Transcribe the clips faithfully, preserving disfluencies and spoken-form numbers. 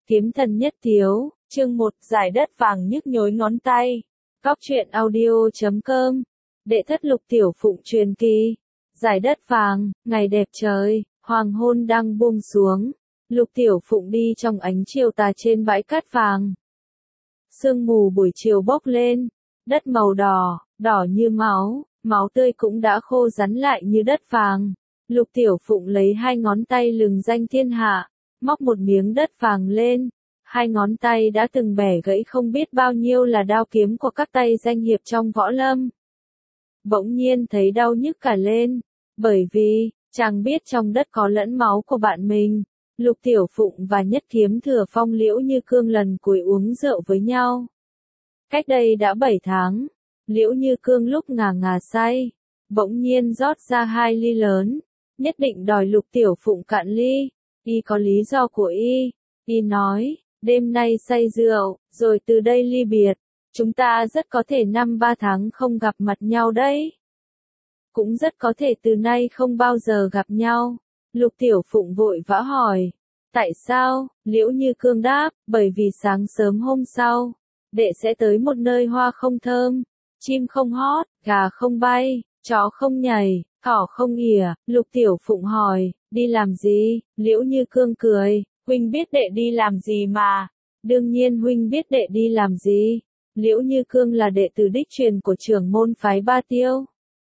Kiếm thần nhất thiếu, chương một, giải đất vàng nhức nhối ngón tay. Cóc truyện audio chấm com. Đệ thất Lục Tiểu Phụng truyền kỳ. Giải đất vàng, ngày đẹp trời, hoàng hôn đang buông xuống. Lục Tiểu Phụng đi trong ánh chiều tà trên bãi cát vàng. Sương mù buổi chiều bốc lên, đất màu đỏ, đỏ như máu, máu tươi cũng đã khô rắn lại như đất vàng. Lục Tiểu Phụng lấy hai ngón tay lừng danh thiên hạ, móc một miếng đất vàng lên. Hai ngón tay đã từng bẻ gãy không biết bao nhiêu là đao kiếm của các tay danh hiệp trong võ lâm. Bỗng nhiên thấy đau nhức cả lên, bởi vì, chàng biết trong đất có lẫn máu của bạn mình. Lục Tiểu Phụng và Nhất Kiếm Thừa Phong Liễu Như Cương lần cuối uống rượu với nhau. Cách đây đã bảy tháng, Liễu Như Cương lúc ngà ngà say, bỗng nhiên rót ra hai ly lớn, nhất định đòi Lục Tiểu Phụng cạn ly. Y có lý do của Y, Y nói, đêm nay say rượu, rồi từ đây ly biệt, chúng ta rất có thể năm ba tháng không gặp mặt nhau đấy. Cũng rất có thể từ nay không bao giờ gặp nhau. Lục Tiểu Phụng vội vã hỏi, tại sao? Liễu Như Cương đáp, bởi vì sáng sớm hôm sau, đệ sẽ tới một nơi hoa không thơm, chim không hót, gà không bay, chó không nhảy, thỏ không ỉa. Lục Tiểu Phụng hỏi, đi làm gì? Liễu Như Cương cười, huynh biết đệ đi làm gì mà. Đương nhiên huynh biết đệ đi làm gì. Liễu Như Cương là đệ tử đích truyền của trưởng môn phái Ba Tiêu.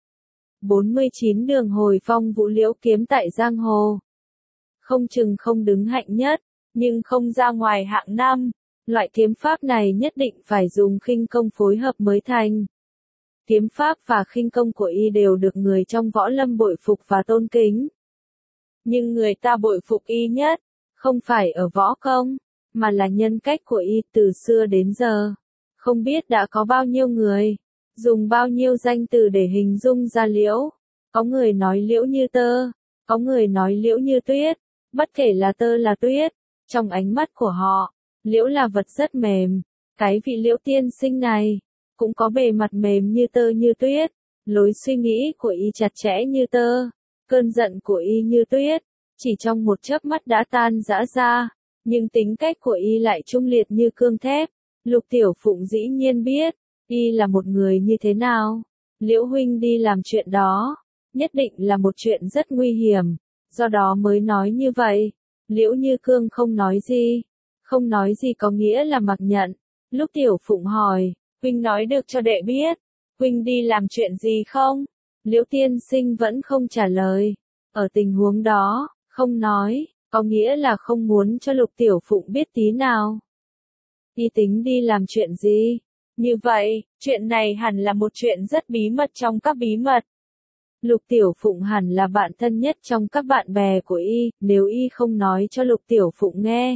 bốn mươi chín đường hồi phong vũ liễu kiếm tại giang hồ. Không chừng không đứng hạnh nhất, nhưng không ra ngoài hạng năm. Loại kiếm pháp này nhất định phải dùng khinh công phối hợp mới thành. Kiếm pháp và khinh công của Y đều được người trong võ lâm bội phục và tôn kính. Nhưng người ta bội phục Y nhất, không phải ở võ công, mà là nhân cách của Y từ xưa đến giờ. Không biết đã có bao nhiêu người, dùng bao nhiêu danh từ để hình dung ra Liễu. Có người nói Liễu như tơ, có người nói Liễu như tuyết, bất kể là tơ là tuyết, trong ánh mắt của họ, Liễu là vật rất mềm. Cái vị Liễu tiên sinh này, cũng có bề mặt mềm như tơ như tuyết, lối suy nghĩ của Y chặt chẽ như tơ, cơn giận của Y như tuyết, chỉ trong một chớp mắt đã tan rã ra, nhưng tính cách của Y lại trung liệt như cương thép. Lục Tiểu Phụng dĩ nhiên biết, Y là một người như thế nào. Liễu huynh đi làm chuyện đó, nhất định là một chuyện rất nguy hiểm, do đó mới nói như vậy. Liễu Như Cương không nói gì, không nói gì có nghĩa là mặc nhận. Lúc Tiểu Phụng hỏi, huynh nói được cho đệ biết, huynh đi làm chuyện gì không? Liễu tiên sinh vẫn không trả lời. Ở tình huống đó, không nói, có nghĩa là không muốn cho Lục Tiểu Phụng biết tí nào. Y tính đi làm chuyện gì? Như vậy, chuyện này hẳn là một chuyện rất bí mật trong các bí mật. Lục Tiểu Phụng hẳn là bạn thân nhất trong các bạn bè của Y, nếu Y không nói cho Lục Tiểu Phụng nghe,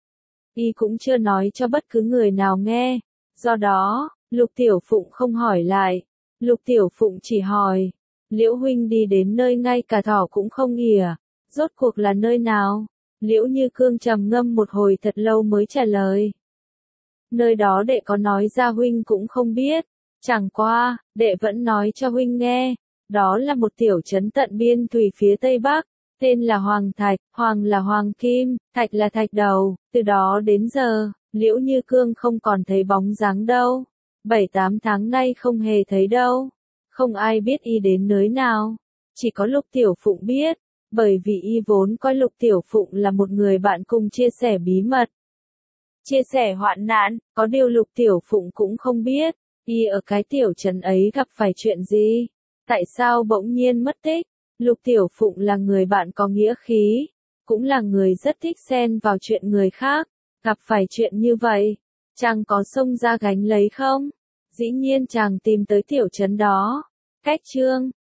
Y cũng chưa nói cho bất cứ người nào nghe. Do đó, Lục Tiểu Phụng không hỏi lại. Lục Tiểu Phụng chỉ hỏi, Liễu huynh đi đến nơi ngay cả thỏ cũng không ỉa, rốt cuộc là nơi nào? Liễu Như Cương trầm ngâm một hồi thật lâu mới trả lời. Nơi đó đệ có nói ra huynh cũng không biết, chẳng qua, đệ vẫn nói cho huynh nghe. Đó là một tiểu trấn tận biên thủy phía tây bắc, tên là Hoàng Thạch. Hoàng là hoàng kim, thạch là thạch đầu. Từ đó đến giờ, Liễu Như Cương không còn thấy bóng dáng đâu. Bảy tám tháng nay không hề thấy đâu. Không ai biết Y đến nơi nào, chỉ có Lục Tiểu Phụng biết, bởi vì Y vốn coi Lục Tiểu Phụng là một người bạn cùng chia sẻ bí mật, chia sẻ hoạn nạn. Có điều Lục Tiểu Phụng cũng không biết, Y ở cái tiểu trấn ấy gặp phải chuyện gì, tại sao bỗng nhiên mất tích. Lục Tiểu Phụng là người bạn có nghĩa khí, cũng là người rất thích xen vào chuyện người khác. Gặp phải chuyện như vậy, chàng có xông ra gánh lấy không? Dĩ nhiên chàng tìm tới tiểu trấn đó. Cách chương